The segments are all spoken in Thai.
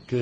คือ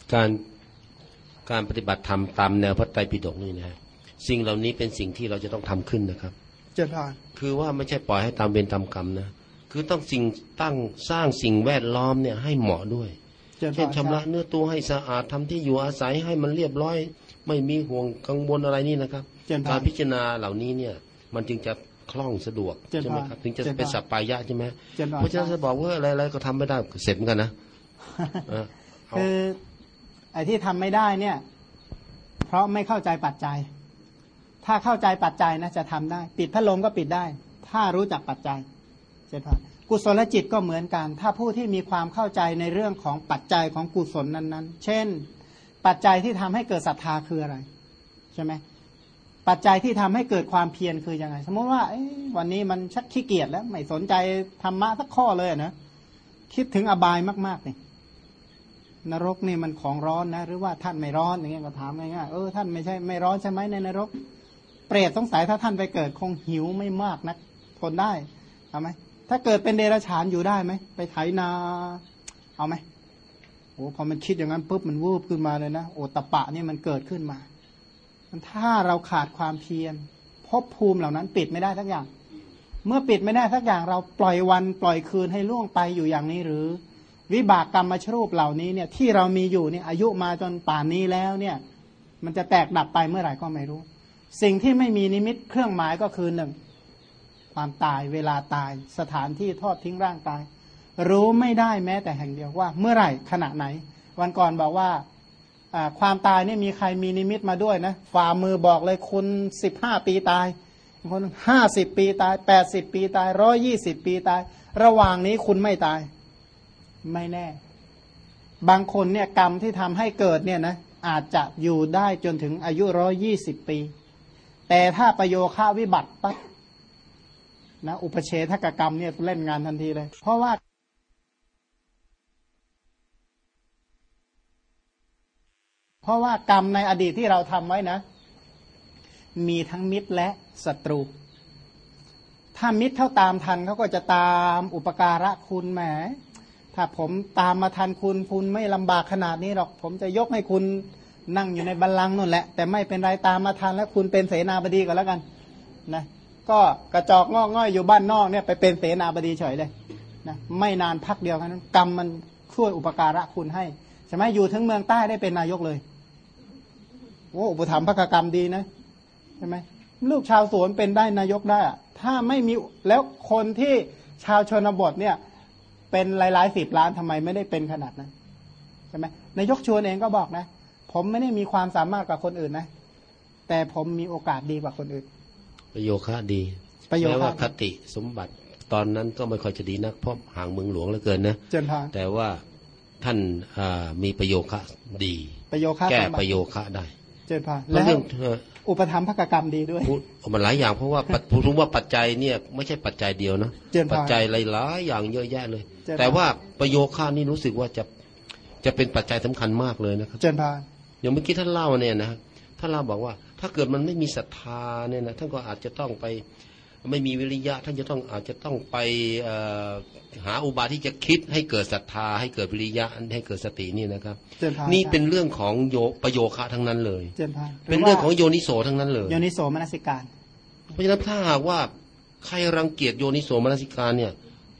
การปฏิบัติธรรมตามแนวพระไตรปิฎกนี่นะสิ่งเหล่านี้เป็นสิ่งที่เราจะต้องทำขึ้นนะครับเจริญพรคือว่าไม่ใช่ปล่อยให้ตามเวรตามกรรมนะคือต้องสร้างสิ่งแวดล้อมเนี่ยให้เหมาะด้วยเช่นชำระเนื้อตัวให้สะอาดทำที่อยู่อาศัยให้มันเรียบร้อยไม่มีห่วงกังวลอะไรนี่นะครับการพิจารณาเหล่านี้เนี่ยมันจึงจะคล่องสะดวกใช่ไหมครับถึงจะเป็นสัปปายะใช่ไหมเพราะฉะนั้นจะบอกว่าอะไรๆก็ทำไม่ได้เสร็จเหมือนกันนะคือไอ้ที่ทำไม่ได้เนี่ยเพราะไม่เข้าใจปัจจัยถ้าเข้าใจปัจจัยนะจะทำได้ปิดพัดลมก็ปิดได้ถ้ารู้จักปัจจัยเจริญพรกุศลจิตก็เหมือนกันถ้าผู้ที่มีความเข้าใจในเรื่องของปัจจัยของกุศลนั้นๆเช่นปัจจัยที่ทำให้เกิดศรัทธาคืออะไรใช่ไหมปัจจัยที่ทำให้เกิดความเพียรคือยังไงสมมติว่าวันนี้มันชักขี้เกียจแล้วไม่สนใจธรรมะสักข้อเลยนะคิดถึงอบายมากๆนี่นรกนี่มันของร้อนนะหรือว่าท่านไม่ร้อนอย่างเงี้ยก็ถามง่ายๆท่านไม่ร้อนใช่ไหมในนรกเปรตสงสัยถ้าท่านไปเกิดคงหิวไม่มากนักทนได้เอาไหมถ้าเกิดเป็นเดรัจฉานอยู่ได้ไหมไปไถนาเอาไหมโอ้พอมันคิดอย่างนั้นปุ๊บมันวูบขึ้นมาเลยนะโอตปะนี่มันเกิดขึ้นมาถ้าเราขาดความเพียรภพภูมิเหล่านั้นปิดไม่ได้สักอย่างเมื่อปิดไม่ได้สักอย่างเราปล่อยวันปล่อยคืนให้ล่วงไปอยู่อย่างนี้หรือวิบากกรรมชรูปเหล่านี้เนี่ยที่เรามีอยู่เนี่ยอายุมาจนป่านนี้แล้วเนี่ยมันจะแตกดับไปเมื่อไหร่ก็ไม่รู้สิ่งที่ไม่มีนิมิตเครื่องหมายก็คือหนึ่งความตายเวลาตายสถานที่ทอดทิ้งร่างกายรู้ไม่ได้แม้แต่แห่งเดียวว่าเมื่อไหร่ขณะไหนวันก่อนบอกว่าความตายนี่มีใครมีนิมิตมาด้วยนะฝ่ามือบอกเลยคุณ15 ปีตายคน50 ปีตาย80 ปีตาย120 ปีตายระหว่างนี้คุณไม่ตายไม่แน่บางคนเนี่ยกรรมที่ทำให้เกิดเนี่ยนะอาจจะอยู่ได้จนถึงอายุ120 ปีแต่ถ้าประโยคะวิบัติปั๊บนะอุปเฉทกกรรมเนี่ยเล่นงานทันทีเลยเพราะว่ากรรมในอดีตที่เราทำไว้นะมีทั้งมิตรและศัตรูถ้ามิตรเท่าตามทันเขาก็จะตามอุปการะคุณแหมถ้าผมตามมาทันคุณไม่ลำบากขนาดนี้หรอกผมจะยกให้คุณนั่งอยู่ในบัลลังก์นั่นแหละแต่ไม่เป็นไรตามมาทันแล้วคุณเป็นเสนาบดีก็แล้วกันนะก็กระจอกงอกง่อยอยู่บ้านนอกเนี่ยไปเป็นเสนาบดีเฉยเลยนะไม่นานพักเดียวแค่นั้นกรรมมันช่วยอุปการะคุณให้ใช่ไหมอยู่ถึงเมืองใต้ได้เป็นนายกเลยโอ้อุปถัมภกกรรมดีนะใช่ไหมลูกชาวสวนเป็นได้นายกได้ถ้าไม่มีแล้วคนที่ชาวชนบทเนี่ยเป็นหลาย10 ล้านทำไมไม่ได้เป็นขนาดนั้นใช่ไหมนายกชวนเองก็บอกนะผมไม่ได้มีความสามารถกว่าคนอื่นนะแต่ผมมีโอกาสดีกว่าคนอื่นประโยคะดีแม้ว่าคติสมบัติตอนนั้นก็ไม่ค่อยจะดีนักเพราะห่างเมืองหลวงเหลือเกินนะแต่ว่าท่านมีประโยคะดีแก้ประโยคะได้เจริญพรแล้วอุปธรรมภกกรรมดีด้วยมันหลายอย่างเพราะว่าผมรู้ว่าปัจจัยเนี่ยไม่ใช่ปัจจัยเดียวนะปัจจัยหลายๆอย่างเยอะแยะเลยแต่ว่าประโยคะนี่รู้สึกว่าจะเป็นปัจจัยสำคัญมากเลยนะครับเจริญพรอย่างเมื่อกี้ท่านเล่าเนี่ยนะท่านเล่าบอกว่าถ้าเกิดมันไม่มีศรัทธาเนี่ยนะท่านก็อาจจะต้องไปไม่มีวิริยะท่านอาจจะต้องไปหาอุบายที่จะคิดให้เกิดศรัทธาให้เกิดวิริยะให้เกิดสตินี่นะครับนี่เป็นเรื่องของประโยคะทั้งนั้นเลยเป็นเรื่องของโยนิโสทั้งนั้นเลยโยนิโสมนสิการเพราะฉะนั้นถ้าหากว่าใครรังเกียจโยนิโสมนสิการเนี่ย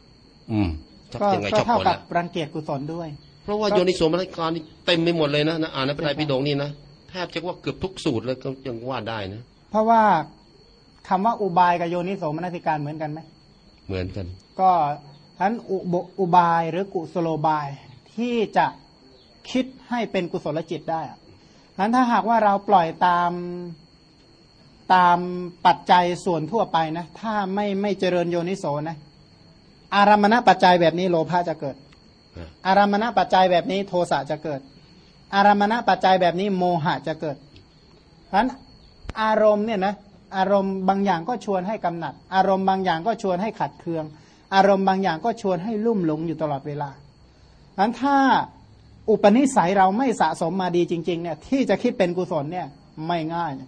ก็เท่ากับรังเกียจกุศลด้วยเพราะว่าโยนิโสมนสิการนี่เต็มไปหมดเลยนะอ่านในพระไตรปิฎกนี่นะแทบจะว่าเกือบทุกสูตรเลยก็ยังว่าได้นะเพราะว่าคำว่าอุบายกับโยนิโสมนสิการเหมือนกันไหมเหมือนกันก็ทั้นอุบายหรือกุศโลบายที่จะคิดให้เป็นกุศลจิตได้นั้นถ้าหากว่าเราปล่อยตามปัจจัยส่วนทั่วไปนะถ้าไม่เจริญโยนิโสนะอารามณปัจจัยแบบนี้โลภะจะเกิดอารามณปัจจัยแบบนี้โทสะจะเกิดอารามณปัจจัยแบบนี้โมหะจะเกิดเพราะฉะนั้นอารมณ์เนี่ยนะอารมณ์บางอย่างก็ชวนให้กำหนัดอารมณ์บางอย่างก็ชวนให้ขัดเคืองอารมณ์บางอย่างก็ชวนให้ลุ่มหลงอยู่ตลอดเวลางั้นถ้าอุปนิสัยเราไม่สะสมมาดีจริงๆเนี่ยที่จะคิดเป็นกุศลเนี่ยไม่ง่าย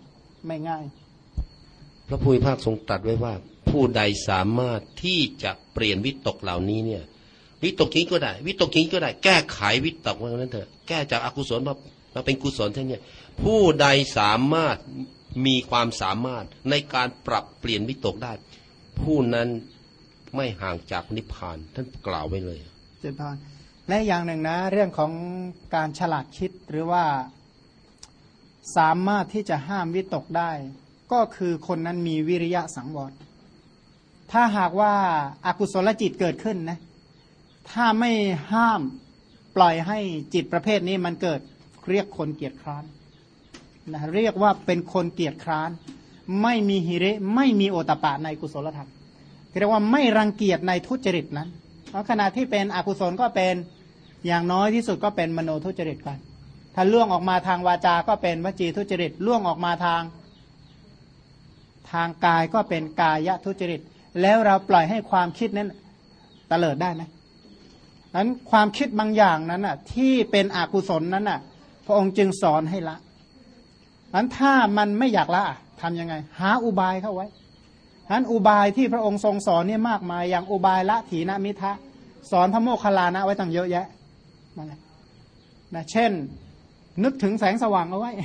พระผู้มีพระภาคทรงตรัสไว้ว่าผู้ใดสามารถที่จะเปลี่ยนวิตกเหล่านี้เนี่ยวิตกนี้ก็ได้วิตกนี้ก็ได้แก้ไขวิตกว่านั้นเถอะแก้จากอกุศลมาเป็นกุศลเท่านี้ผู้ใดสามารถมีความสามารถในการปรับเปลี่ยนวิตกได้ผู้นั้นไม่ห่างจากนิพพานท่านกล่าวไว้เลยเจริญพรและอย่างหนึ่งนะเรื่องของการฉลาดคิดหรือว่าสามารถที่จะห้ามวิตกได้ก็คือคนนั้นมีวิริยะสังวรถ้าหากว่าอากุศลจิตเกิดขึ้นนะถ้าไม่ห้ามปล่อยให้จิตประเภทนี้มันเกิดเรียกคนเกียจคร้านนะเรียกว่าเป็นคนเกียจคร้านไม่มีหิริไม่มีโอตปะในกุศลธรรมเรียกว่าไม่รังเกียจในทุจริตนั้นเพราะขณะที่เป็นอกุศลก็เป็นอย่างน้อยที่สุดก็เป็นมโนทุจริตกันถ้าล่วงออกมาทางวาจาก็เป็นวจีทุจริตล่วงออกมาทางกายก็เป็นกายทุจริตแล้วเราปล่อยให้ความคิดนั้นเตลิดได้ไหมนั้นความคิดบางอย่างนั้นน่ะที่เป็นอกุศลนั้นน่ะพระองค์จึงสอนให้ละนั้นถ้ามันไม่อยากละทำยังไงหาอุบายเข้าไว้นั้นอุบายที่พระองค์ทรงสอนเนี่ยมากมายอย่างอุบายละถีนมิทะสอนพระโมคคัลลานะไว้ตั้งเยอะแยะนั่นแหละนะเช่นนึกถึงแสงสว่างเอาไว้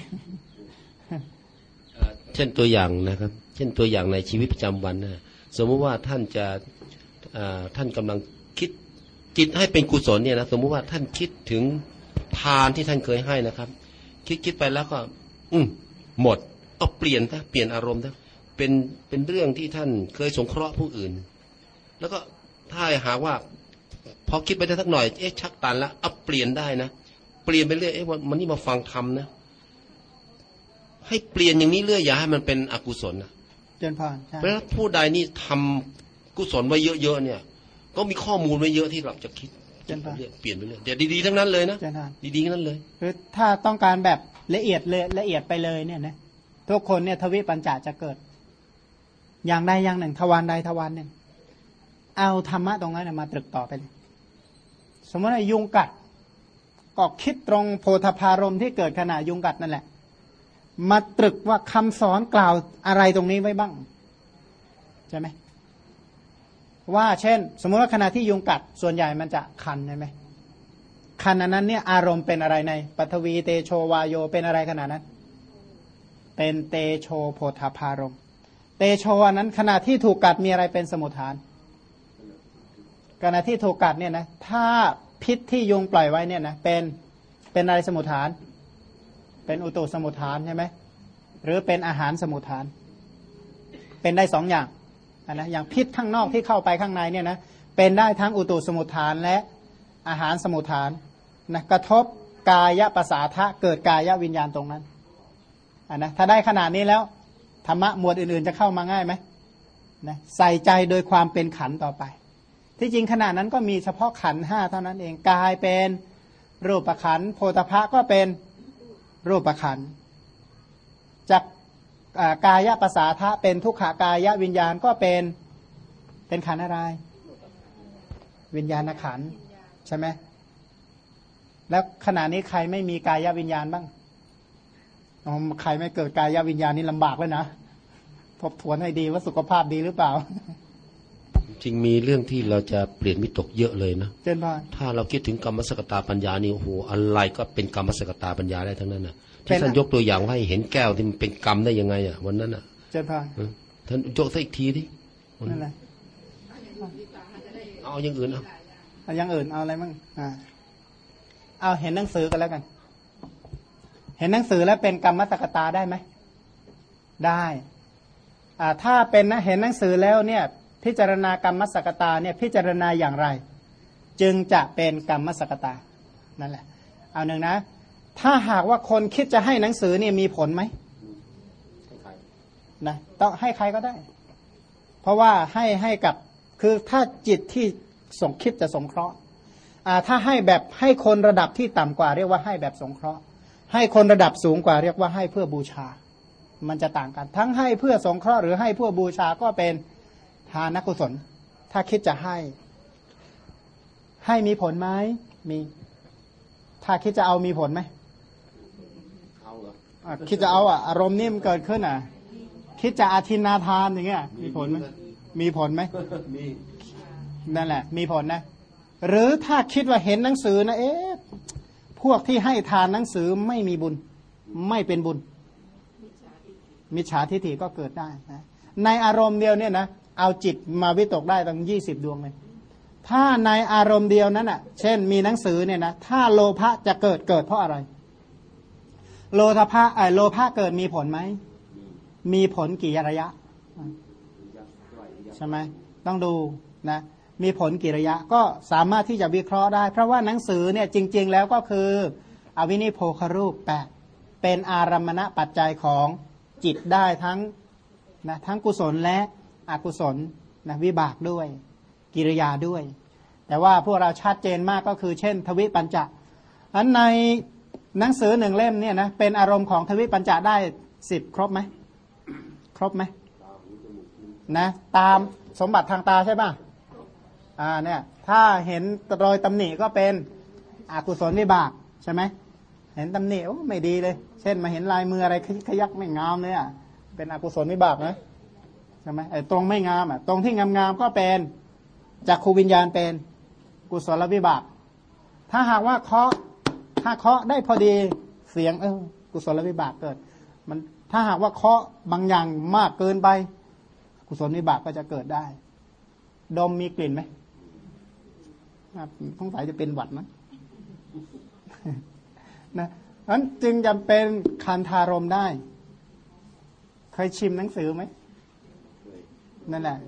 เช่นตัวอย่างนะครับเช่นตัวอย่างในชีวิตประจำวันนะสมมุติว่าท่านกำลังคิดจิตให้เป็นกุศลเนี่ยนะสมมุติว่าท่านคิดถึงทานที่ท่านเคยให้นะครับคิดไปแล้วก็หมดเอาเปลี่ยนอารมณ์เป็นเรื่องที่ท่านเคยสงเคราะห์ผู้อื่นแล้วก็ถ้าหากว่าพอคิดไปได้สักหน่อยชักตันแล้วเอาเปลี่ยนได้นะเปลี่ยนไปเรื่อยวันนี้มาฟังธรรมนะให้เปลี่ยนอย่างนี้เรื่อยอย่าให้มันเป็นอกุศลนะเจริญพรเพราะผู้ใดนี่ทำกุศลไว้เยอะๆเนี่ยก็มีข้อมูลไว้เยอะที่เราจะคิดเปลี่ยนไปเรื่อยเดี๋ยวดีๆทั้งนั้นเลยนะดีๆทั้งนั้นเลยคือถ้าต้องการแบบละเอียดไปเลยเนี่ยนะทุกคนเนี่ยทวิปัญจจะเกิดอย่างใดอย่างหนึ่งทวารใดทวารหนึ่งเอาธรรมะตรงนั้นมาตรึกต่อไปเลยสมมติว่ายุงกัดก็คิดตรงโพธพารมณ์ที่เกิดขณะยุงกัดนั่นแหละมาตรึกว่าคำสอนกล่าวอะไรตรงนี้ไว้บ้างใช่ไหมว่าเช่นสมมติว่าขณะที่ยุงกัดส่วนใหญ่มันจะคันใช่ไหมคันนั้นเนี่ยอารมณ์เป็นอะไรในปฐวีเตโชวาโยเป็นอะไรขนาดนั้นเป็นเตโชโพธพารมณ์เตโชอันนั้นขณะที่ถูกกัดมีอะไรเป็นสมุฏฐานขณะที่ถูกกัดเนี่ยนะถ้าพิษที่ยุงปล่อยไว้เนี่ยนะเป็นอะไรสมุฏฐานเป็นอุตุสมุฏฐานใช่ไหมหรือเป็นอาหารสมุฏฐานเป็นได้สองอย่างนะอย่างพิษข้างนอกที่เข้าไปข้างในเนี่ยนะเป็นได้ทั้งอุตุสมุฏฐานและอาหารสมุฏฐานนะกระทบกายประสาทะเกิดกายวิญญาณตรงนั้นนะถ้าได้ขนาดนี้แล้วธรรมะหมวดอื่นๆจะเข้ามาง่ายไหมนะใส่ใจโดยความเป็นขันต่อไปที่จริงขนาดนั้นก็มีเฉพาะขันห้าเท่านั้นเองกายเป็นรูปขันโพธพะก็เป็นรูปขันจากกายประสาทะเป็นทุกขากายวิญญาณก็เป็นขันอะไรวิญญาณขันใช่ไหมแล้วขณะนี้ใครไม่มีกายวิญญาณบ้างใครไม่เกิดกายวิญญาณนี่ลำบากเลยนะทบทวนให้ดีว่าสุขภาพดีหรือเปล่าจริงมีเรื่องที่เราจะเปลี่ยนวิตกเยอะเลยนะเช่นว่าถ้าเราคิดถึงกรรมสกตาปัญญานี่โอ้โหอะไรก็เป็นกรรมสกตาปัญญาได้ทั้งนั้นนะที่ท่านยกตัวอย่างให้เห็นแก้วที่มันเป็นกรรมได้ยังไงอ่ะวันนั้นอ่ะเช่นว่าท่านยกซะอีกทีดินั่นแหละเอาอย่างอื่นเอาอย่างอื่นเอาอะไรบ้างเอาเห็นหนังสือกันแล้วกันเห็นหนังสือแล้วเป็นกรรมสกตาได้ไหมได้ถ้าเป็นนะเห็นหนังสือแล้วเนี่ยพิจารณากรรมสกตาเนี่ยพิจารณาอย่างไรจึงจะเป็นกรรมสกตานั่นแหละเอาหนึ่งนะถ้าหากว่าคนคิดจะให้หนังสือเนี่ยมีผลไหมนะต้องให้ใครก็ได้เพราะว่าให้กับคือถ้าจิตที่ส่งคิดจะสงเคราะห์ถ้าให้แบบให้คนระดับที่ต่ำกว่าเรียกว่าให้แบบสงเคราะห์ให้คนระดับสูงกว่าเรียกว่าให้เพื่อบูชามันจะต่างกันทั้งให้เพื่อสงเคราะห์หรือให้เพื่อบูชาก็เป็นทานกุศลถ้าคิดจะให้มีผลไหมมีถ้าคิดจะเอามีผลไหมคิดจะเอาอารมณ์นี่มันเกิดขึ้นคิดจะอาทินนาทานอย่างเงี้ยมีผลไหมมีผลไหมมีนั่นแหละมีผลนะหรือถ้าคิดว่าเห็นหนังสือนะพวกที่ให้ทานหนังสือไม่มีบุญไม่เป็นบุญมิจฉาทิฏฐิก็เกิดได้นะในอารมณ์เดียวเนี่ยนะเอาจิตมาวิตกได้ตั้ง20 ดวงเลยถ้าในอารมณ์เดียวนั้นอ่ะเช่นมีหนังสือเนี่ยนะถ้าโลภะจะเกิดเพราะอะไรโลภะเกิดมีผลไหมมีผลกี่ระยะใช่ไหมต้องดูนะมีผลกี่ระยะก็สามารถที่จะวิเคราะห์ได้เพราะว่าหนังสือเนี่ยจริงๆแล้วก็คืออวินิโพครูป8เป็นอารัมมณปัจจัยของจิตได้ทั้งกุศลและอกุศลนะวิบากด้วยกิริยาด้วยแต่ว่าพวกเราชัดเจนมากก็คือเช่นทวิปัญจะอันในหนังสือ1 เล่มเนี่ยนะเป็นอารมณ์ของทวิปัญจะได้10ครบไหมนะตามสมบัติทางตาใช่ป่ะเนี่ยถ้าเห็นรอยตำหนิก็เป็นอกุศลวิบากใช่ไหมเห็นตำหนิโอ้ไม่ดีเลยเช่นมาเห็นลายมืออะไรขยักไม่งามเลยเป็นอกุศลวิบากนะใช่ไหมตรงไม่งามตรงที่งามๆก็เป็นจักขูวิญญาณเป็นกุศลวิบากถ้าหากว่าเคาะได้พอดีเสียงกุศลวิบากเกิดมันถ้าหากว่าเคาะบางอย่างมากเกินไปกุศลวิบากก็จะเกิดได้ดมมีกลิ่นไหมสงสัยจะเป็นหวัดนะนั้นจึงจำเป็นคันธารมได้เคยชิมหนังสือไหมนั่นแหละ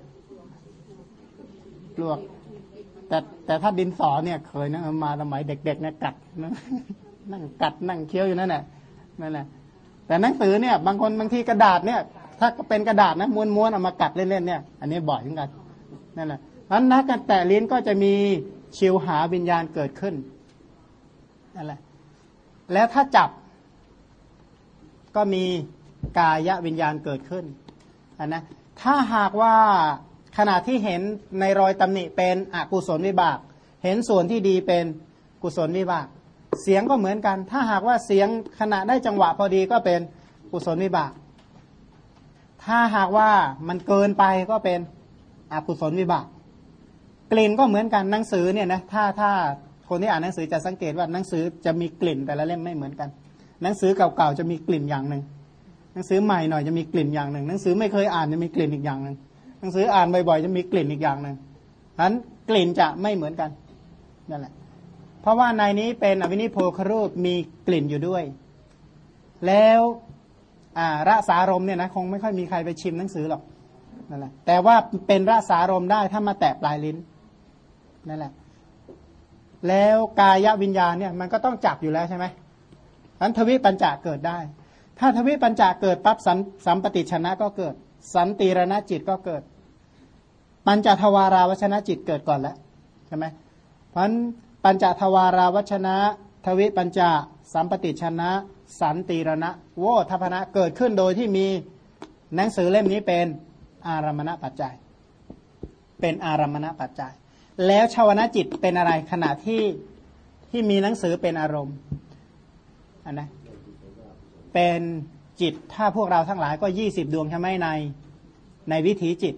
ลวกแต่ถ้าดินสอเนี่ยเคยนะมาสมัยเด็กๆเนี่ยกัดนั่งกัดนั่งเคี้ยวอยู่นั่นแหละแต่หนังสือเนี่ยบางทีกระดาษเนี่ยถ้าเป็นกระดาษนะม้วนๆเอามากัดเล่นๆเนี่ยอันนี้บ่อยเหมือนกันนั่นแหละนั้นนักการแตะลิ้นก็จะมีชิวหาวิญญาณเกิดขึ้นนั่นแหละแล้วถ้าจับก็มีกายวิญญาณเกิดขึ้นนะถ้าหากว่าขณะที่เห็นในรอยตำหนิเป็นอกุศลวิบากเห็นส่วนที่ดีเป็นกุศลวิบากเสียงก็เหมือนกันถ้าหากว่าเสียงขณะได้จังหวะพอดีก็เป็นกุศลวิบากถ้าหากว่ามันเกินไปก็เป็นอกุศลวิบากกลิ่นก็เหมือนกันหนังสือเนี่ยนะถ้าคนที่อ่านหนังสือจะสังเกตว่าหนังสือจะมีกลิ่นแต่ละเล่มไม่เหมือนกันหนังสือเก่าๆจะมีกลิ่นอย่างหนึ่งหนังสือใหม่หน่อยจะมีกลิ่นอย่างหนึ่งหนังสือไม่เคยอ่านจะมีกลิ่นอีกอย่างหนึ่งหนังสืออ่านบ่อยๆจะมีกลิ่นอีกอย่างหนึ่งฉะนั้นกลิ่นจะไม่เหมือนกันนั่นแหละเพราะว่าในนี้เป็นอวินิโพครูปมีกลิ่นอยู่ด้วยแล้วรสารมเนี่ยนะคงไม่ค่อยมีใครไปชิมหนังสือหรอกนั่นแหละแต่ว่าเป็นรสารมได้ถ้ามาแตะปลายลิ้นนั่นแหละแล้วกายวิญญาณเนี่ยมันก็ต้องจับอยู่แล้วใช่ไหมนั้นทวิปัญจะเกิดได้ถ้าทวิปัญจะเกิดปั๊บสัมปติชนะก็เกิดสันติรณจิตก็เกิดปัญจทวาราวชนะจิตเกิดก่อนแล้วใช่ไหมเพราะฉะนั้นปัญจทวาราวชนะทวิปัญจะสัมปติชนะสันติรณะโวทัพนะเกิดขึ้นโดยที่มีหนังสือเล่มนี้เป็นอารัมมณปัจจัยเป็นอารัมมณปัจจัยแล้วชาวนะจิตเป็นอะไรขณะที่มีหนังสือเป็นอารมณ์นะเป็นจิตถ้าพวกเราทั้งหลายก็20 ดวงใช่ไหมในวิถีจิต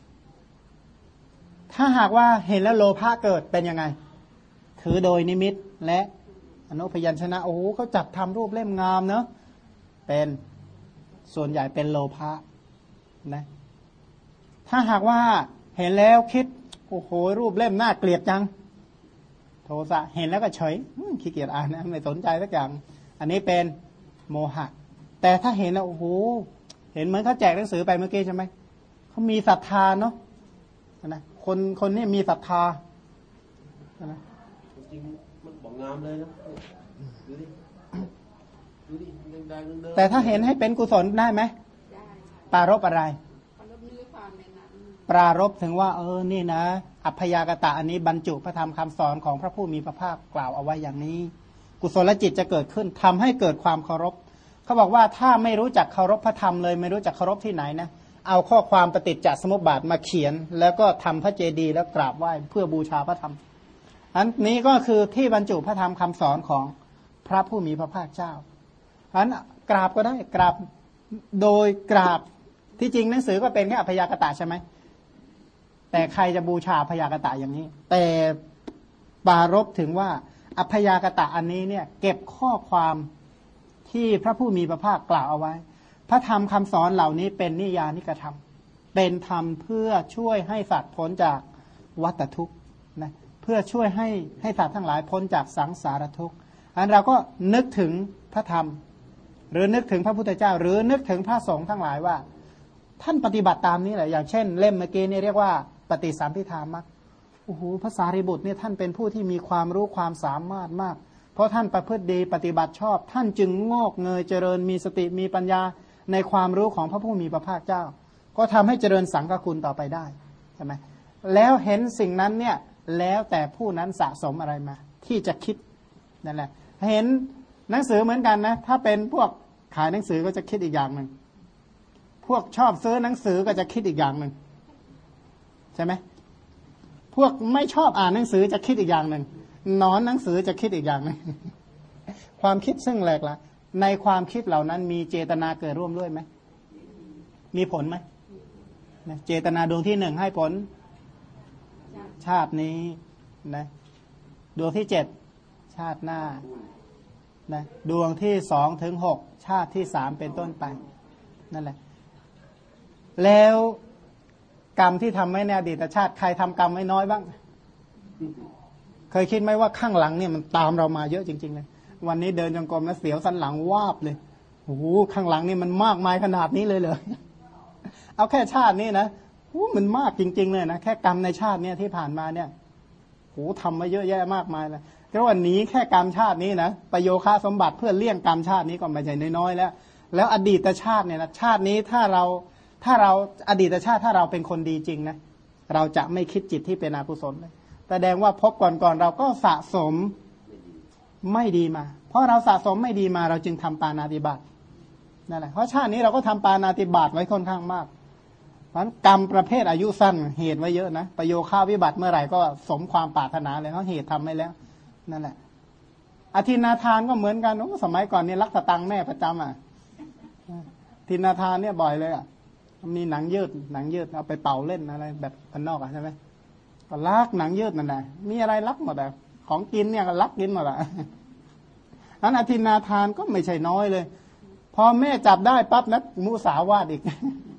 ถ้าหากว่าเห็นแล้วโลภะเกิดเป็นยังไงถือโดยนิมิตและอนุพยัญชนะโอ้โหเขาจับทำรูปเล่มงามเนอะเป็นส่วนใหญ่เป็นโลภะนะถ้าหากว่าเห็นแล้วคิดโอ้โหรูปเล่มน่าเกลียดจังโทสะเห็นแล้วก็เฉยขี้เกียจอ่านนะไม่สนใจสักอย่างอันนี้เป็นโมหะแต่ถ้าเห็นแล้วโอ้โหเห็นเหมือนเขาแจกหนังสือไปเมื่อกี้ใช่ไหมเขามีศรัทธาเนาะนะคนนี้มีศรัทธานะจริงมันบอกงามเลยนะดูดิแต่ถ้าเห็นให้เป็นกุศลได้ไหมปรารภอะไรปรารภถึงว่านี่นะอัพพยากตะอันนี้บรรจุพระธรรมคำสอนของพระผู้มีพระภาคกล่าวเอาไว้อย่างนี้กุศลจิตจะเกิดขึ้นทำให้เกิดความเคารพเขาบอกว่าถ้าไม่รู้จักเคารพพระธรรมเลยไม่รู้จักเคารพที่ไหนนะเอาข้อความปฏิจจสมุปบาทมาเขียนแล้วก็ทำพระเจดีย์แล้วกราบไหว้เพื่อบูชาพระธรรมอันนี้ก็คือที่บรรจุพระธรรมคำสอนของพระผู้มีพระภาคเจ้าอันกราบก็ได้กราบโดยกราบที่จริงหนังสือก็เป็นแค่อัพยากตะใช่ไหมแต่ใครจะบูชาอัพยากตะอย่างนี้แต่ปรารภถึงว่าอัพพยากตะอันนี้เนี่ยเก็บข้อความที่พระผู้มีพระภาคกล่าวเอาไว้พระธรรมคำสอนเหล่านี้เป็นนิยานิกธรรมเป็นธรรมเพื่อช่วยให้สัตว์พ้นจากวัฏทุกข์นะเพื่อช่วยให้สัตว์ทั้งหลายพ้นจากสังสารทุกข์อันเราก็นึกถึงพระธรรมหรือนึกถึงพระพุทธเจ้าหรือนึกถึงพระสงฆ์ทั้งหลายว่าท่านปฏิบัติตามนี้แหละอย่างเช่นเล่มเมื่อกี้นี่เรียกว่าปฏิสัมภิธามัคโอ้โหพระสารีบุตรเนี่ยท่านเป็นผู้ที่มีความรู้ความสามารถมากเพราะท่านประพฤติดีปฏิบัติชอบท่านจึงงอกเงยเจริญมีสติมีปัญญาในความรู้ของพระผู้มีพระภาคเจ้าก็ทำให้เจริญสังฆคุณต่อไปได้ใช่ไหมแล้วเห็นสิ่งนั้นเนี่ยแล้วแต่ผู้นั้นสะสมอะไรมาที่จะคิดนั่นแหละเห็นหนังสือเหมือนกันนะถ้าเป็นพวกขายหนังสือก็จะคิดอีกอย่างหนึ่งพวกชอบซื้อหนังสือก็จะคิดอีกอย่างหนึ่งใช่ไหมพวกไม่ชอบอ่านหนังสือจะคิดอีกอย่างหนึ่งนอนหนังสือจะคิดอีกอย่างหนึ่งความคิดซึ่งแหลกละในความคิดเหล่านั้นมีเจตนาเกิดร่วมด้วยไหมมีผลไหมเจตนาดวงที่หนึ่งให้ผลชาตินี้นะดวงที่เจ็ดชาติหน้านะดวงที่สองถึงหกชาติที่สามเป็นต้นไปนั่นแหละแล้วกรรมที่ทำไว้ในอดีตชาติใครทำกรรมไว้น้อยบ้างเคยคิดไหมว่าข้างหลังเนี่ยมันตามเรามาเยอะจริงๆเลยวันนี้เดินจงกรมแล้วเสียวสันหลังวาบเลยโอ้โหข้างหลังนี่มันมากมายขนาดนี้เลยเหรอเอาแค่ชาตินี้นะมันมากจริงๆเลยนะแค่กรรมในชาติเนี่ยที่ผ่านมาเนี่ยโอ้ทำมาเยอะแยะมากมายเลยเพราะว่าหนีแค่กรรมชาตินี้นะประโยคาสมบัติเพื่อเลี่ยงกรรมชาตินี้ก็ไม่ใช่น้อยๆแล้วอดีตชาติเนี่ยนะชาตินี้ถ้าเราอดีตชาติถ้าเราเป็นคนดีจริงนะเราจะไม่คิดจิตที่เป็นอกุศลเลยแสดงว่าพบก่อนเราก็สะสมไม่ดีมาเพราะเราสะสมไม่ดีมาเราจึงทำปาณาติบาตนั่นแหละเพราะชาตินี้เราก็ทำปาณาติบาตไว้ค่อนข้างมากเพราะกรรมประเภทอายุสั้นเหตุไว้เยอะนะประโยค่าวิบัติเมื่อไหร่ก็สมความปรารถนาเลยเขาเหตุทำไว้แล้วนั่นแหละอธินาทานก็เหมือนกันโอ้สมัยก่อนเนี่ยลักสตังแม่ประจำทินาทานเนี่ยบ่อยเลยมีหนังยืดเอาไปเป่าเล่นอะไรแบบพันนอกใช่ไหมก็ลักหนังยืดนั่นแหละมีอะไรลักหมดของกินเนี่ยก็ลักกินหมดนั้นอธินาทานก็ไม่ใช่น้อยเลยพอแม่จับได้ปั๊บนะมุสาวาทอีก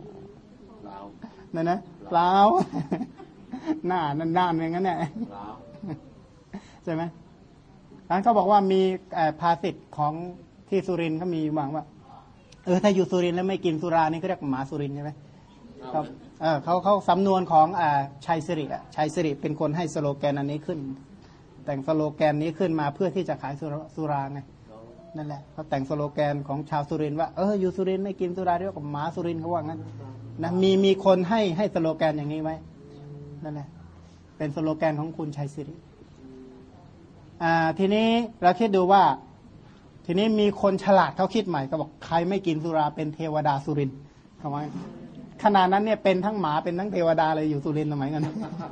นั่นนะเปล่าหน้านั่นอย่างนั้นเนี่ยใช่ไหมนั้นเขาบอกว่ามีภาษิตของที่สุรินทร์เขามีอยู่บ้างว่าถ้าอยู่สุรินทร์แล้วไม่กินสุรานี่เขาเรียกหมาสุรินทร์ใช่ไหมครับเขาสำนวนของชัยสิริเป็นคนให้สโลแกนอันนี้ขึ้นแต่งสโลแกนนี้ขึ้นมาเพื่อที่จะขายสุราไงนั่นแหละเขาแต่งสโลแกนของชาวสุรินทร์ว่าอยู่สุรินทร์ไม่กินสุราเรียกว่าหมาสุรินทร์เขาว่างั้นนะมีคนให้สโลแกนอย่างนี้ไว้นั่นแหละเป็นสโลแกนของคุณชัยสิริทีนี้เราคิดดูว่าทีนี้มีคนฉลาดเขาคิดใหม่ก็บอกใครไม่กินสุราเป็นเทวดาสุรินทร์ทำไมขนาดนั้นเนี่ยเป็นทั้งหมาเป็นทั้งเทวดาเลยอยู่สุรินทร์สมัยนั้น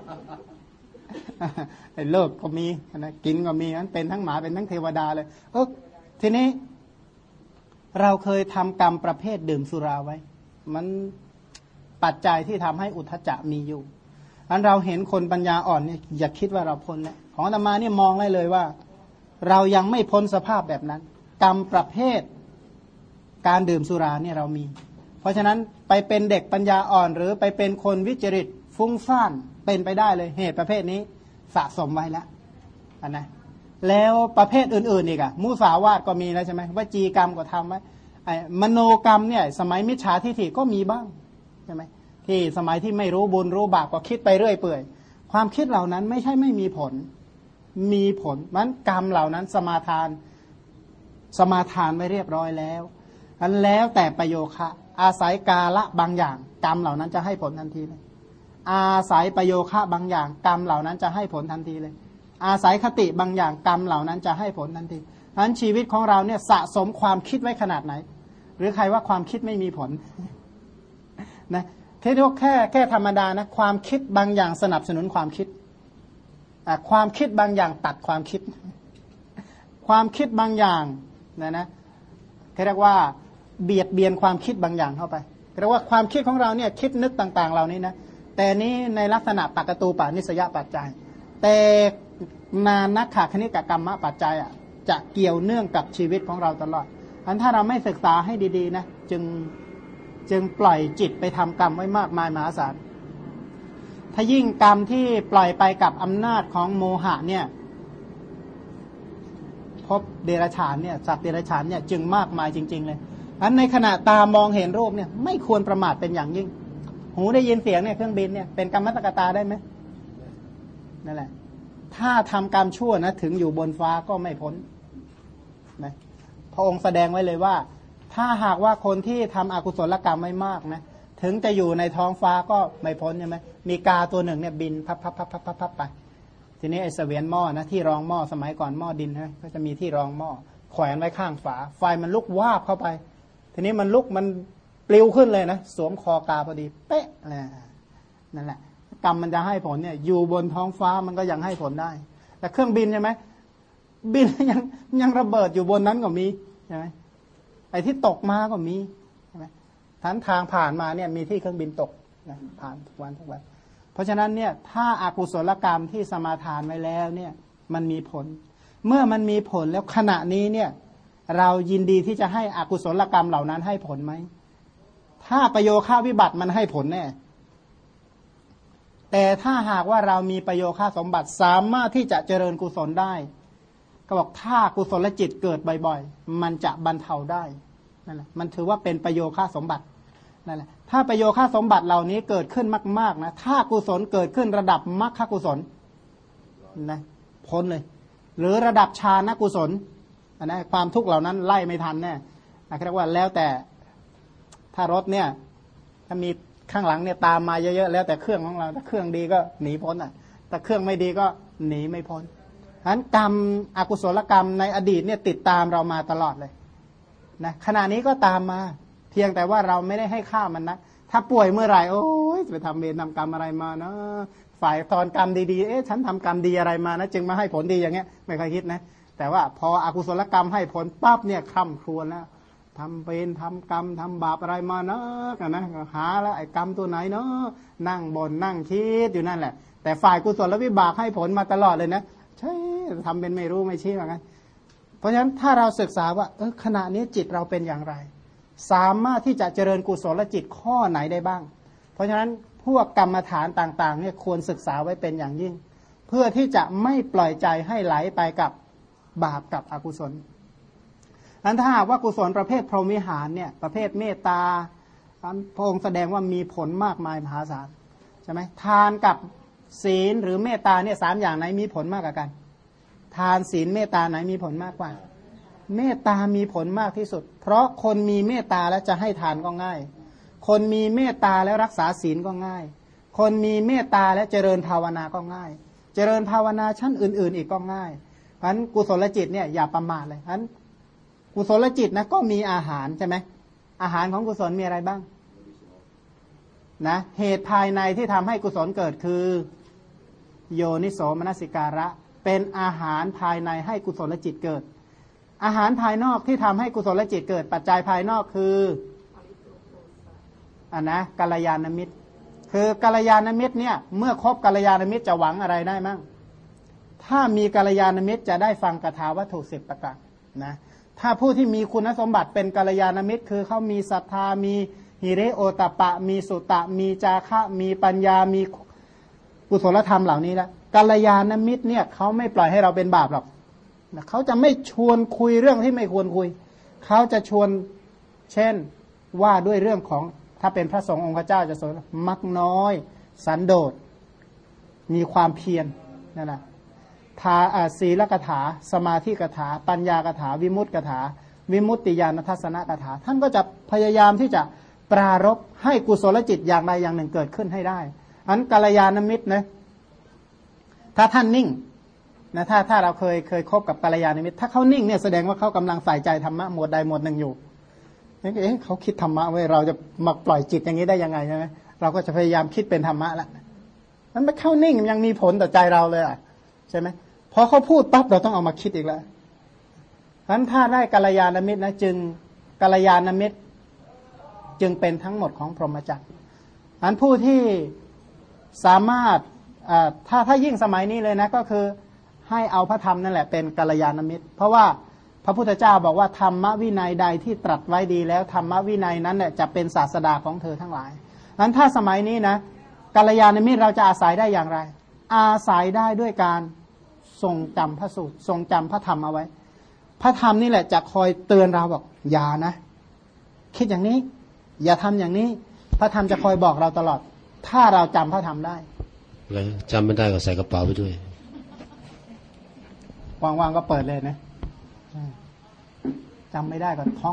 เลิกก็มีนะกินก็มีนั้นเป็นทั้งหมาเป็นทั้งเทวดาเลยทีนี้เราเคยทำกรรมประเภทดื่มสุราไว้มันปัจจัยที่ทำให้อุทธัจจะมีอยู่อันเราเห็นคนปัญญาอ่อนเนี่ยอย่าคิดว่าเราพ้นแล้วของอาตมาเนี่ยมองได้เลยว่าเรายังไม่พ้นสภาพแบบนั้นกรรมประเภทการดื่มสุราเนี่ยเรามีเพราะฉะนั้นไปเป็นเด็กปัญญาอ่อนหรือไปเป็นคนวิจริตฟุ้งซ่านเป็นไปได้เลยเหตุประเภทนี้สะสมไว้แล้วนะแล้วประเภทอื่นๆอีกมุสาวาทก็มีแล้วใช่ไหมวจีกรรมก็ทำไว้มโนกรรมเนี่ยสมัยมิจฉาทิฏฐิก็มีบ้างใช่ไหมที่สมัยที่ไม่รู้บุญรู้บาปก็คิดไปเรื่อยเปื่อยความคิดเหล่านั้นไม่ใช่ไม่มีผลมีผลมันกรรมเหล่านั้นสมาทานไว้เรียบร้อยแล้วอันแล้วแต่ประโยคะอาศัยกาละบางอย่างกรรมเหล่านั้นจะให้ผลทันทีเลยอาศัยประโยคะบางอย่างกรรมเหล่านั้นจะให้ผลทันทีเลยอาศัยคติบางอย่างกรรมเหล่านั้นจะให้ผลทันทีเพราะฉะนั้นชีวิตของเราเนี่ยสะสมความคิดไว้ขนาดไหนหรือใครว่าความคิดไม่มีผลนะแค่ธรรมดานะความคิดบางอย่างสนับสนุนความคิดความคิดบางอย่างตัดความคิดความคิดบางอย่างนะเรียกว่าเบียดเบียนความคิดบางอย่างเข้าไปเรียกว่าความคิดของเราเนี่ยคิดนึกต่างๆเหล่านี้นะแต่นี้ในลักษณะปกตูปานิสยปัจจัยแต่นานักขคณิกกรรมปัจจัยจะเกี่ยวเนื่องกับชีวิตของเราตลอดอันถ้าเราไม่ศึกษาให้ดีๆนะจึงปล่อยจิตไปทำกรรมไว้มากมายมหาศาลถ้ายิ่งกรรมที่ปล่อยไปกับอำนาจของโมหะเนี่ยพบเดรัจฉานเนี่ยสัตว์เดรัจฉานเนี่ยจึงมากมายจริงๆเลยอันในขณะตามองเห็นรูปเนี่ยไม่ควรประมาทเป็นอย่างยิ่งหูได้ยินเสียงเนี่ยเครื่องบินเนี่ยเป็นกรรมตกตาได้ไหมนั่นแหละถ้าทำกรรมชั่วนะถึงอยู่บนฟ้าก็ไม่พ้นนะพระองค์แสดงไว้เลยว่าถ้าหากว่าคนที่ทำอกุศลกรรมไม่มากนะถึงจะอยู่ในท้องฟ้าก็ไม่พ้นใช่ไหมมีกาตัวหนึ่งเนี่ยบินพับไปทีนี้ไอ้เสวียนหม้อนะที่รองหม้อสมัยก่อนหม้อดินใช่ไหมก็จะมีที่รองหม้อแขวนไว้ข้างฝาไฟมันลุกวาบเข้าไปทีนี้มันลุกมันปลิวขึ้นเลยนะสวมคอกาพอดีเป๊ะนั่นแหละกรรมมันจะให้ผลเนี่ยอยู่บนท้องฟ้ามันก็ยังให้ผลได้แต่เครื่องบินใช่ไหมบินยังระเบิดอยู่บนนั้นก็มีใช่ไหมไอ้ที่ตกมาก็มีใช่ไหมทางผ่านมาเนี่ยมีที่เครื่องบินตกนะผ่านทุกวันเพราะฉะนั้นเนี่ยถ้าอากุศลกรรมที่สมาทานไว้แล้วเนี่ยมันมีผลเมื่อมันมีผลแล้วขณะนี้เนี่ยเรายินดีที่จะให้อกุศลกรรมเหล่านั้นให้ผลไหมถ้าประโยค่าวิบัติมันให้ผลแน่แต่ถ้าหากว่าเรามีประโยค่าสมบัติสามารถที่จะเจริญกุศลได้ก็บอกถ้ากุศลจิตเกิดบ่อยๆมันจะบรรเทาได้นั่นแหละมันถือว่าเป็นประโยค่าสมบัตินั่นแหละถ้าประโยค่าสมบัติเหล่านี้เกิดขึ้นมากๆนะถ้ากุศลเกิดขึ้นระดับมรรคกุศลนะพ้นเลยหรือระดับฌานกุศลอันนั้นความทุกข์เหล่านั้นไล่ไม่ทันแน่เรียกว่าแล้วแต่ถ้ารถเนี่ยถ้ามีข้างหลังเนี่ยตามมาเยอะๆแล้วแต่เครื่องของเราถ้าเครื่องดีก็หนีพ้นแต่เครื่องไม่ดีก็หนีไม่พ้นฉะนั้นกรรมอกุศลกรรมในอดีตเนี่ยติดตามเรามาตลอดเลยนะขณะนี้ก็ตามมาเพียงแต่ว่าเราไม่ได้ให้ค่ามันนะถ้าป่วยเมื่อไหร่โอ้ยจะไปทำเวรทำกรรมอะไรมานะฝ่ายตอนกรรมดีๆฉันทำกรรมดีอะไรมานะจึงมาให้ผลดีอย่างเงี้ยไม่เคยคิดนะแต่ว่าพออกุศลกรรมให้ผลปั๊บเนี่ยคร่ำครวญแล้วทำเป็นทำกรรมทำบาปอะไรมาเนาะกันนะหาแล้วไอ้กรรมตัวไหนเนาะนั่งบ่นนั่งคิดอยู่นั่นแหละแต่ฝ่ายกุศลวิบากให้ผลมาตลอดเลยนะใช่ทำเป็นไม่รู้ไม่ชี้เหมือนกันเพราะฉะนั้นถ้าเราศึกษาว่าขณะนี้จิตเราเป็นอย่างไรสามารถที่จะเจริญกุศลจิตข้อไหนได้บ้างเพราะฉะนั้นพวกกรรมฐานต่างๆเนี่ยควรศึกษาไว้เป็นอย่างยิ่งเพื่อที่จะไม่ปล่อยใจให้ไหลไปกับบาปกับอกุศลนั้นถ้าหากว่ากุศลประเภทพรหมวิหารเนี่ยประเภทเมตตาพระองค์แสดงว่ามีผลมากมายมหาศาลใช่ไหมทานกับศีลหรือเมตตาเนี่ย3อย่างไหนมีผลมากกว่ากันทานศีลเมตตาไหนมีผลมากกว่าเมตตามีผลมากที่สุดเพราะคนมีเมตตาแล้วจะให้ทานก็ง่ายคนมีเมตตาแล้วรักษาศีลก็ง่ายคนมีเมตตาและเจริญภาวนาก็ง่ายเจริญภาวนาชั้นอื่นๆอีกก็ง่ายเพราะฉะนั้นกุศลจิตเนี่ยอย่าประมาทเลยเพราะฉะนั้นกุศลจิตนะก็มีอาหารใช่ไหมอาหารของกุศลมีอะไรบ้างนะเหตุภายในที่ทำให้กุศลเกิดคือโยนิโสมนสิการะเป็นอาหารภายในให้กุศลจิตเกิดอาหารภายนอกที่ทำให้กุศลจิตเกิดปัจจัยภายนอกคือกัลยาณมิตรคือกัลยาณมิตรเนี่ยเมื่อคบกัลยาณมิตรจะหวังอะไรได้มั่งถ้ามีกัลยาณมิตรจะได้ฟังคาถาวัตถุ10ประการนะถ้าผู้ที่มีคุณสมบัติเป็นกัลยาณมิตรคือเขามีศรัทธามีหิริโอตปะมีสุตะมีจาคะมีปัญญามีกุศลธรรมเหล่านี้แล้วกัลยาณมิตรเนี่ยเขาไม่ปล่อยให้เราเป็นบาปหรอกเขาจะไม่ชวนคุยเรื่องที่ไม่ควรคุยเขาจะชวนเช่นว่าด้วยเรื่องของถ้าเป็นพระสงฆ์องค์เจ้าจะสอนมักน้อยสันโดษมีความเพียรนั่นแหละศีลกถาสมาธิกถาปัญญากถาวิมุตติกถาวิมุตติญาณทัศนกถาท่านก็จะพยายามที่จะปรารภให้กุศลจิตอย่างใดอย่างหนึ่งเกิดขึ้นให้ได้อันกัลยาณมิตรนะถ้าท่านนิ่งนะถ้าเราเคยคบกับกัลยาณมิตรถ้าเขานิ่งเนี่ยแสดงว่าเขากำลังใส่ใจธรรมะหมวดใดหมวดหนึ่งอยู่นี่เขาคิดธรรมะไว้เราจะมาปล่อยจิตอย่างนี้ได้ยังไงใช่ไหมเราก็จะพยายามคิดเป็นธรรมะละมันไม่เข้านิ่งยังมีผลต่อใจเราเลยอ่ะใช่ไหมพอเขาพูดปั๊บเราต้องเอามาคิดอีกแล้วฉะนั้นถ้าได้กัลยาณมิตรนะจึงกัลยาณมิตรจึงเป็นทั้งหมดของพรหมจรรย์อันผู้ที่สามารถถ้ายิ่งสมัยนี้เลยนะก็คือให้เอาพระธรรมนั่นแหละเป็นกัลยาณมิตรเพราะว่าพระพุทธเจ้าบอกว่าธรรมวินัยใดที่ตรัสไว้ดีแล้วธรรมวินัยนั้นเนี่ยจะเป็นศาสดาของเธอทั้งหลายนั้นถ้าสมัยนี้นะกัลยาณมิตรเราจะอาศัยได้อย่างไรอาศัยได้ด้วยการทรงจำพระสูตรทรงจำพระธรรมเอาไว้พระธรรมนี่แหละจะคอยเตือนเราบอกอย่านะคิดอย่างนี้อย่าทำอย่างนี้พระธรรมจะคอยบอกเราตลอดถ้าเราจำพระธรรมได้แล้วจำไม่ได้ก็ใส่กระเป๋าไปด้วยว่างๆก็เปิดเลยนะจำไม่ได้ก็ท่อง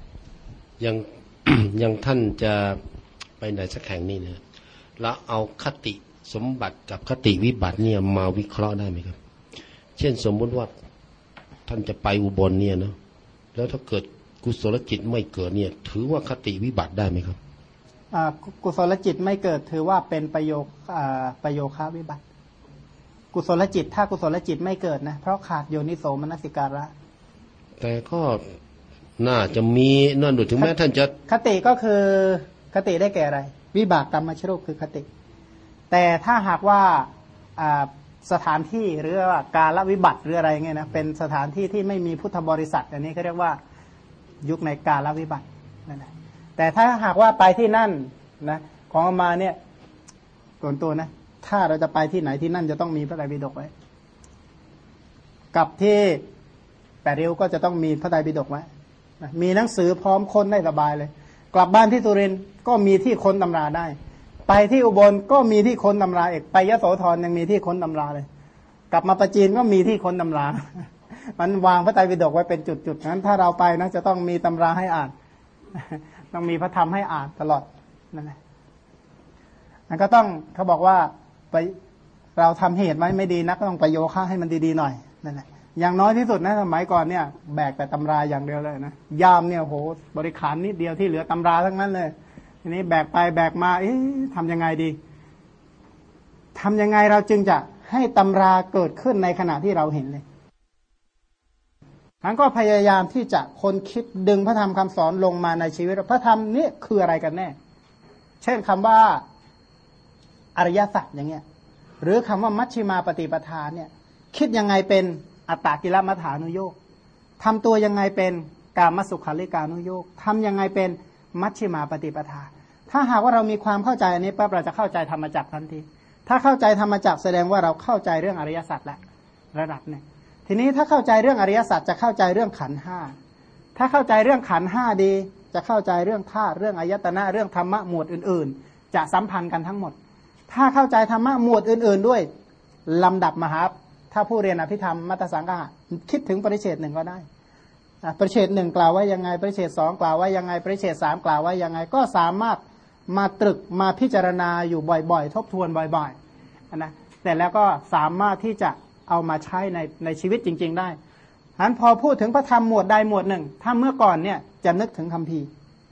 ยังท่านจะไปไหนสักแห่งนี่เนี่ยแล้วเอาคติสมบัติกับคติวิบัติเนี่ยมาวิเคราะห์ได้ไหมครับเช่นสมมุติว่าท่านจะไปอุบลเนี่ยเนาะแล้วถ้าเกิดกุศลจิตไม่เกิดเนี่ยถือว่าคติวิบัติได้ไหมครับกุศลจิตไม่เกิดถือว่าเป็นประโยคาวิบัติกุศลจิตถ้ากุศลจิตไม่เกิดนะเพราะขาดโยนิโสมนสิการะแต่ก็น่าจะมีนั่นดูถึงแม้ท่านจะคติก็คือคติได้แก่อะไรวิบากกรรมชรูปคือคติแต่ถ้าหากว่าสถานที่หรือว่ากาลวิบัติหรืออะไรเงี้ยนะเป็นสถานที่ที่ไม่มีพุทธบริษัทอันนี้เขาเรียกว่ายุคในกาลวิบัตินั่นแหละแต่ถ้าหากว่าไปที่นั่นนะของมาเนี่ยส่วนตัวนะถ้าเราจะไปที่ไหนที่นั่นจะต้องมีพระไตรปิฎกไว้กับที่แปดริ้วก็จะต้องมีพระไตรปิฎกไว้มีหนังสือพร้อมค้นได้สบายเลยกลับบ้านที่สุรินทร์ก็มีที่ค้นตำราได้ไปที่อุบลก็มีที่ค้นตำราเอกไปยโสธรยังมีที่ค้นตำราเลยกลับมาประจีนก็มีที่ค้นตำรามันวางพระไตรปิฎกไว้เป็นจุดๆนั้นถ้าเราไปนะจะต้องมีตำราให้อ่านต้องมีพระธรรมให้อ่านตลอดนั่นแหละนั่นก็ต้องเขาบอกว่าไปเราทำเหตุไว้ไม่ดีนักก็ต้องไปโยคะให้มันดีๆหน่อยนั่นแหละอย่างน้อยที่สุดนะสมัยก่อนเนี่ยแบกแต่ตำราอย่างเดียวเลยนะยามเนี่ยโหบริขารนิดเดียวที่เหลือตำราทั้งนั้นเลยทีนี้แบกไปแบกมาทำยังไงดีทำยังไงเราจึงจะให้ตำราเกิดขึ้นในขณะที่เราเห็นเลยทั้งก็พยายามที่จะคนคิดดึงพระธรรมคำสอนลงมาในชีวิตพระธรรมนี่คืออะไรกันแน่เช่นคำว่าอริยสัจอย่างเงี้ยหรือคำว่ามัชฌิมาปฏิปทาเนี่ยคิดยังไงเป็นอัตตกิลมัฏฐานุโยคทำตัวยังไงเป็นกามสุขาริการุโยคทำยังไงเป็นมัชฌิมาปฏิปทาถ้าหากว่าเรามีความเข้าใจอันนี้ปั๊บเราจะเข้าใจธรรมจักรทันทีถ้าเข้าใจธรรมจักรแสดงว่าเราเข้าใจเรื่องอริยสัจแล้วระดับเนี่ยทีนี้ถ้าเข้าใจเรื่องอริยสัจจะเข้าใจเรื่องขันธ์ห้าถ้าเข้าใจเรื่องขันธ์ห้าดีจะเข้าใจเรื่องธาตุเรื่องอายตนะเรื่องธรรมะหมวดอื่นๆจะสัมพันธ์กันทั้งหมดถ้าเข้าใจธรรมะหมวดอื่นๆด้วยลำดับมหาถ้าผู้เรียนอภิธรรมมัตตสังฆะคิดถึงปริเฉดหนึ่งก็ได้ปริเฉดหนึ่งกล่าวว่ายังไงปริเฉดสองกล่าวว่ายังไงปริเฉดสามกล่าวว่ายังไงก็สามารถมาตรึกมาพิจารณาอยู่บ่อยๆทบทวนบ่อยๆนะแต่แล้วก็สามารถที่จะเอามาใช้ในชีวิตจริงๆได้ฉะนั้นพอพูดถึงพระธรรมหมวดใดหมวดหนึ่งถ้าเมื่อก่อนเนี่ยจะนึกถึงคัมภีร์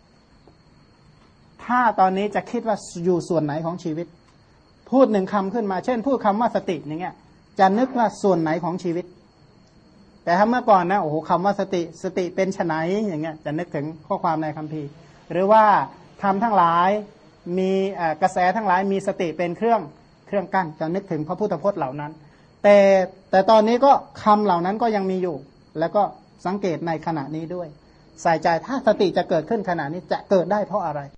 ถ้าตอนนี้จะคิดว่าอยู่ส่วนไหนของชีวิตพูดหนึ่งคำขึ้นมาเช่นพูดคำว่าสติอย่างเงี้ยจะนึกว่าส่วนไหนของชีวิตแต่ถ้าเมื่อก่อนนะโอ้โหคำว่าสติเป็นไฉนอย่างเงี้ยจะนึกถึงข้อความในคัมภีร์หรือว่าธรรมทั้งหลายมีกระแสทั้งหลายมีสติเป็นเครื่องกั้นจะนึกถึงพระพุทธพจน์เหล่านั้นแต่ตอนนี้ก็คำเหล่านั้นก็ยังมีอยู่แล้วก็สังเกตในขณะนี้ด้วยใส่ใจถ้าสติจะเกิดขึ้นขณะนี้จะเกิดได้เพราะอะไร